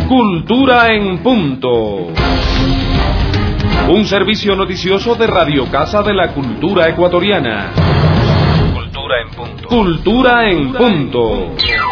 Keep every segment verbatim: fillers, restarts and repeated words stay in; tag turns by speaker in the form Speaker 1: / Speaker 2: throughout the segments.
Speaker 1: Cultura en punto. Un servicio noticioso de Radio Casa de la Cultura Ecuatoriana. Cultura en punto. Cultura en punto.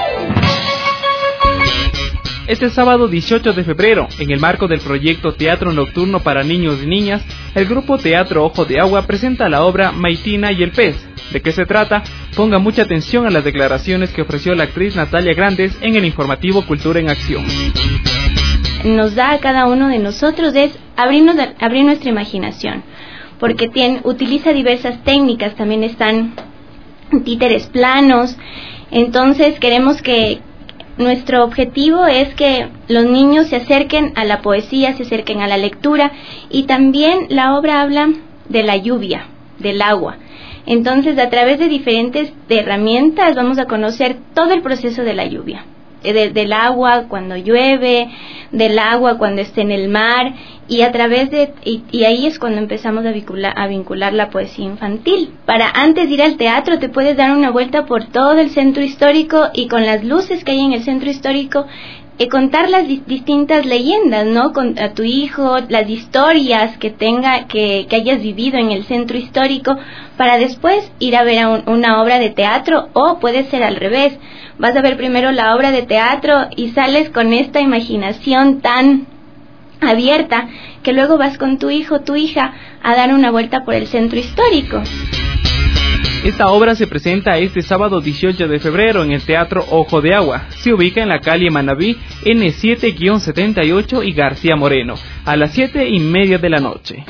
Speaker 2: Este sábado dieciocho de febrero, en el marco del proyecto Teatro Nocturno para Niños y Niñas, el grupo Teatro Ojo de Agua presenta la obra Maitina y el Pez. ¿De qué se trata? Ponga mucha atención a las declaraciones que ofreció la actriz Natalia Grandes en el informativo Cultura en Acción.
Speaker 3: Nos da a cada uno de nosotros es abrirnos, abrir nuestra imaginación, porque tiene, utiliza diversas técnicas, también están títeres planos, entonces queremos que nuestro objetivo es que los niños se acerquen a la poesía, se acerquen a la lectura, y también la obra habla de la lluvia, del agua. Entonces, a través de diferentes de herramientas vamos a conocer todo el proceso de la lluvia, de, del agua cuando llueve, del agua cuando esté en el mar, y a través de y, y ahí es cuando empezamos a vincular, a vincular la poesía infantil. Para antes de ir al teatro te puedes dar una vuelta por todo el centro histórico y con las luces que hay en el centro histórico eh, contar las di- distintas leyendas, ¿no? Con a tu hijo, las historias que tenga que, que hayas vivido en el centro histórico, para después ir a ver a un, una obra de teatro, o puede ser al revés. Vas a ver primero la obra de teatro y sales con esta imaginación tan abierta que luego vas con tu hijo, tu hija a dar una vuelta por el centro histórico.
Speaker 2: Esta obra se presenta este sábado dieciocho de febrero en el Teatro Ojo de Agua. Se ubica en la calle Manabí, ene siete setenta y ocho y García Moreno, a las siete y media de la noche.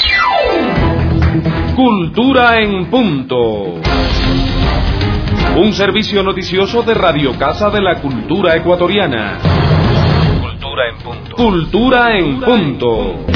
Speaker 1: Cultura en punto. Un servicio noticioso de Radio Casa de la Cultura Ecuatoriana. Cultura en punto. Cultura en punto.